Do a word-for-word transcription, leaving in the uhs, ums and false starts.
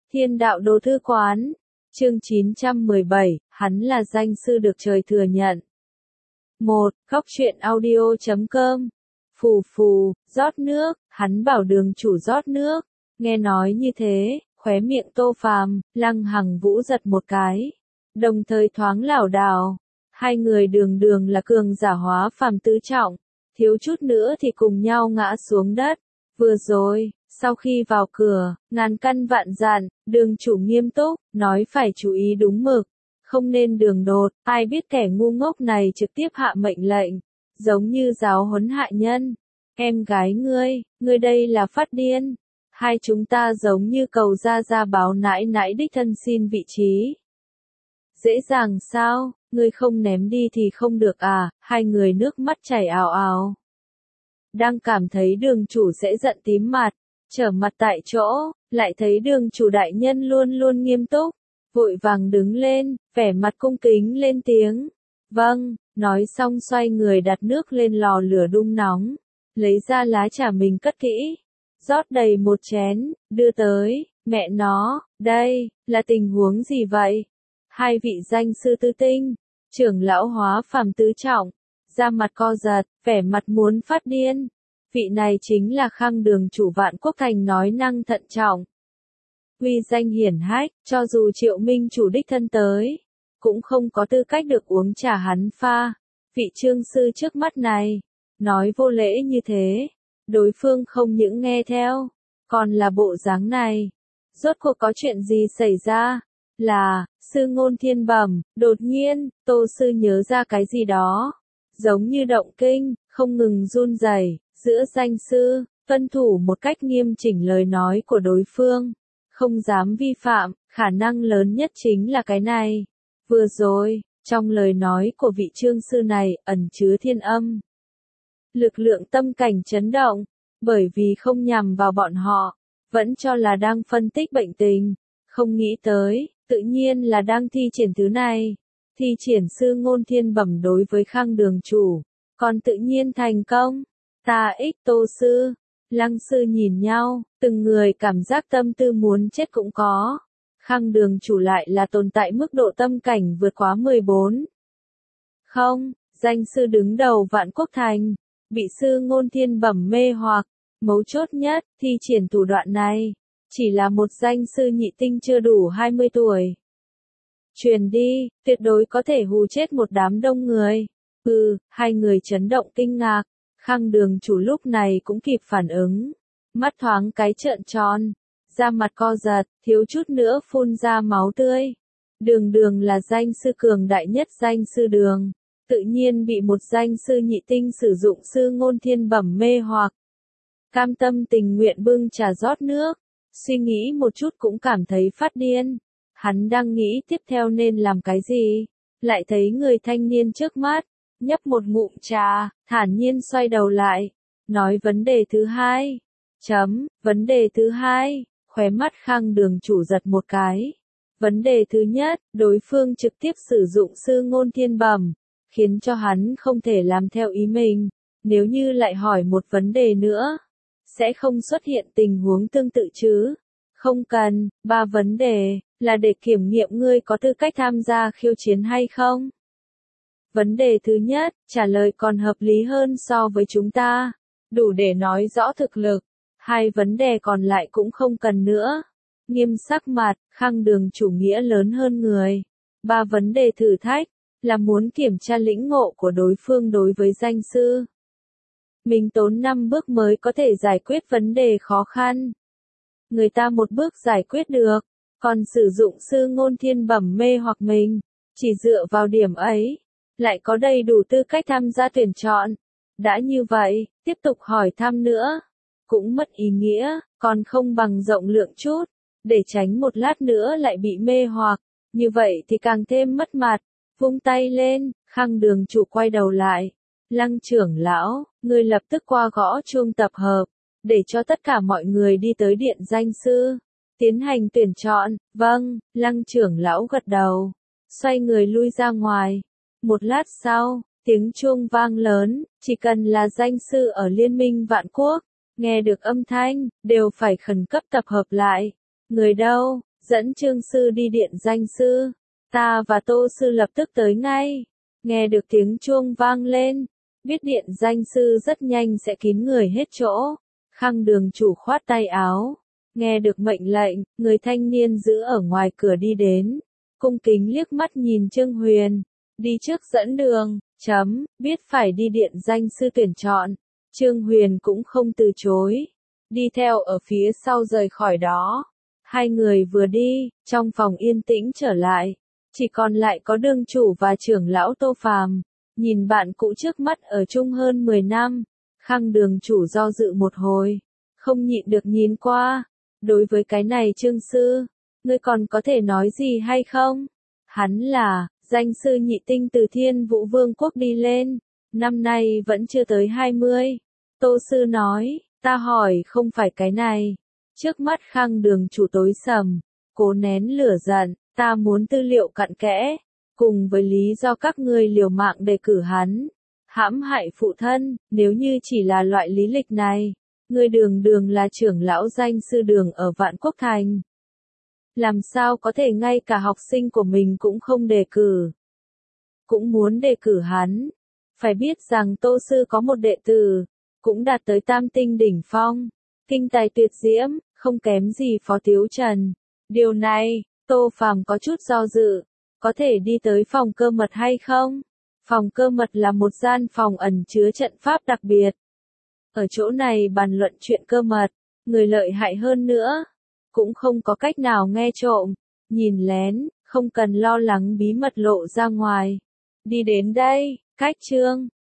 Thiên đạo đồ thư quán. Chương chín trăm mười bảy, hắn là danh sư được trời thừa nhận. một. Góc truyện audio chấm com. Phù phù, rót nước, hắn bảo đường chủ rót nước. Nghe nói như thế, khóe miệng Tô Phàm, Lăng Hằng Vũ giật một cái. Đồng thời thoáng lảo đảo. Hai người đường đường là cường giả hóa phàm tứ trọng. Thiếu chút nữa thì cùng nhau ngã xuống đất. Vừa rồi, sau khi vào cửa, ngàn căn vạn dặn, đường chủ nghiêm túc, nói phải chú ý đúng mực. Không nên đường đột, ai biết kẻ ngu ngốc này trực tiếp hạ mệnh lệnh. Giống như giáo huấn hạ nhân. Em gái ngươi, ngươi đây là phát điên. Hai chúng ta giống như cầu ra ra báo nãi nãi đích thân xin vị trí. Dễ dàng sao, ngươi không ném đi thì không được à, hai người nước mắt chảy ào ào. Đang cảm thấy đường chủ sẽ giận tím mặt, trở mặt tại chỗ, lại thấy đường chủ đại nhân luôn luôn nghiêm túc, vội vàng đứng lên, vẻ mặt cung kính lên tiếng. Vâng, nói xong xoay người đặt nước lên lò lửa đun nóng, lấy ra lá trà mình cất kỹ, rót đầy một chén, đưa tới, mẹ nó, đây, là tình huống gì vậy? Hai vị danh sư tư tinh, trưởng lão hóa phàm tứ trọng, ra mặt co giật, vẻ mặt muốn phát điên. Vị này chính là Khang đường chủ Vạn Quốc Thành nói năng thận trọng. Uy danh hiển hách, cho dù Triệu Minh chủ đích thân tới, cũng không có tư cách được uống trà hắn pha. Vị trương sư trước mắt này, nói vô lễ như thế, đối phương không những nghe theo, còn là bộ dáng này. Rốt cuộc có chuyện gì xảy ra? Là, sư ngôn thiên bẩm, đột nhiên, Tô sư nhớ ra cái gì đó. Giống như động kinh, không ngừng run rẩy, giữa danh sư, tuân thủ một cách nghiêm chỉnh lời nói của đối phương. Không dám vi phạm, khả năng lớn nhất chính là cái này. Vừa rồi, trong lời nói của vị trương sư này, ẩn chứa thiên âm. Lực lượng tâm cảnh chấn động, bởi vì không nhằm vào bọn họ, vẫn cho là đang phân tích bệnh tình. Không nghĩ tới, tự nhiên là đang thi triển thứ này. Thi triển sư ngôn thiên bẩm đối với Khang đường chủ, còn tự nhiên thành công. Ta ích Tô sư, Lăng sư nhìn nhau, từng người cảm giác tâm tư muốn chết cũng có. Khang đường chủ lại là tồn tại mức độ tâm cảnh vượt quá mười bốn. Không, danh sư đứng đầu Vạn Quốc Thành, bị sư ngôn thiên bẩm mê hoặc, mấu chốt nhất, thi triển thủ đoạn này, chỉ là một danh sư nhị tinh chưa đủ hai mươi tuổi. Truyền đi, tuyệt đối có thể hù chết một đám đông người. Ừ, hai người chấn động kinh ngạc, Khang đường chủ lúc này cũng kịp phản ứng. Mắt thoáng cái trợn tròn, da mặt co giật, thiếu chút nữa phun ra máu tươi. Đường đường là danh sư cường đại nhất danh sư đường, tự nhiên bị một danh sư nhị tinh sử dụng sư ngôn thiên bẩm mê hoặc. Cam tâm tình nguyện bưng trà rót nước, suy nghĩ một chút cũng cảm thấy phát điên. Hắn đang nghĩ tiếp theo nên làm cái gì, lại thấy người thanh niên trước mắt, nhấp một ngụm trà, thản nhiên xoay đầu lại, nói vấn đề thứ hai. Chấm, vấn đề thứ hai, khóe mắt Khang đường chủ giật một cái. Vấn đề thứ nhất, đối phương trực tiếp sử dụng sư ngôn thiên bẩm, khiến cho hắn không thể làm theo ý mình. Nếu như lại hỏi một vấn đề nữa, sẽ không xuất hiện tình huống tương tự chứ. Không cần, ba vấn đề, là để kiểm nghiệm ngươi có tư cách tham gia khiêu chiến hay không. Vấn đề thứ nhất, trả lời còn hợp lý hơn so với chúng ta, đủ để nói rõ thực lực. Hai vấn đề còn lại cũng không cần nữa. Nghiêm sắc mặt, Khang đường chủ nghĩa lớn hơn người. Ba vấn đề thử thách, là muốn kiểm tra lĩnh ngộ của đối phương đối với danh sư. Mình tốn năm bước mới có thể giải quyết vấn đề khó khăn. Người ta một bước giải quyết được, còn sử dụng sư ngôn thiên bẩm mê hoặc mình, chỉ dựa vào điểm ấy, lại có đầy đủ tư cách tham gia tuyển chọn. Đã như vậy, tiếp tục hỏi thăm nữa, cũng mất ý nghĩa, còn không bằng rộng lượng chút, để tránh một lát nữa lại bị mê hoặc, như vậy thì càng thêm mất mặt. Vung tay lên, Khang đường chủ quay đầu lại. Lăng trưởng lão, người lập tức qua gõ chuông tập hợp, để cho tất cả mọi người đi tới điện danh sư, tiến hành tuyển chọn. Vâng, Lăng trưởng lão gật đầu, xoay người lui ra ngoài. Một lát sau, tiếng chuông vang lớn, chỉ cần là danh sư ở Liên minh Vạn Quốc, nghe được âm thanh, đều phải khẩn cấp tập hợp lại. Người đâu? dẫn Trương sư đi điện danh sư. Ta và Tô sư lập tức tới ngay. Nghe được tiếng chuông vang lên, biết điện danh sư rất nhanh sẽ kín người hết chỗ. Khang đường chủ khoát tay áo. Nghe được mệnh lệnh, người thanh niên giữ ở ngoài cửa đi đến. Cung kính liếc mắt nhìn Trương Huyền. Đi trước dẫn đường, chấm, biết phải đi điện danh sư tuyển chọn. Trương Huyền cũng không từ chối. Đi theo ở phía sau rời khỏi đó. Hai người vừa đi, trong phòng yên tĩnh trở lại. Chỉ còn lại có đương chủ và trưởng lão Tô Phàm. Nhìn bạn cũ trước mắt ở chung hơn mười năm. Khang đường chủ do dự một hồi. Không nhịn được nhìn qua. Đối với cái này Trương sư, ngươi còn có thể nói gì hay không? Hắn là, danh sư nhị tinh từ Thiên Vũ Vương quốc đi lên. Năm nay vẫn chưa tới hai mươi. Tô sư nói, ta hỏi không phải cái này. Trước mắt Khang đường chủ tối sầm. Cố nén lửa giận, ta muốn tư liệu cặn kẽ. Cùng với lý do các ngươi liều mạng đề cử hắn. Hãm hại phụ thân, nếu như chỉ là loại lý lịch này. Ngươi đường đường là trưởng lão danh sư đường ở Vạn Quốc Thành. Làm sao có thể ngay cả học sinh của mình cũng không đề cử. Cũng muốn đề cử hắn. Phải biết rằng Tô sư có một đệ tử, cũng đạt tới tam tinh đỉnh phong. Kinh tài tuyệt diễm, không kém gì Phó Tiếu Trần. Điều này, Tô Phàm có chút do dự. Có thể đi tới phòng cơ mật hay không? Phòng cơ mật là một gian phòng ẩn chứa trận pháp đặc biệt. Ở chỗ này bàn luận chuyện cơ mật, người lợi hại hơn nữa, cũng không có cách nào nghe trộm, nhìn lén, không cần lo lắng bí mật lộ ra ngoài. Đi đến đây, cách Trương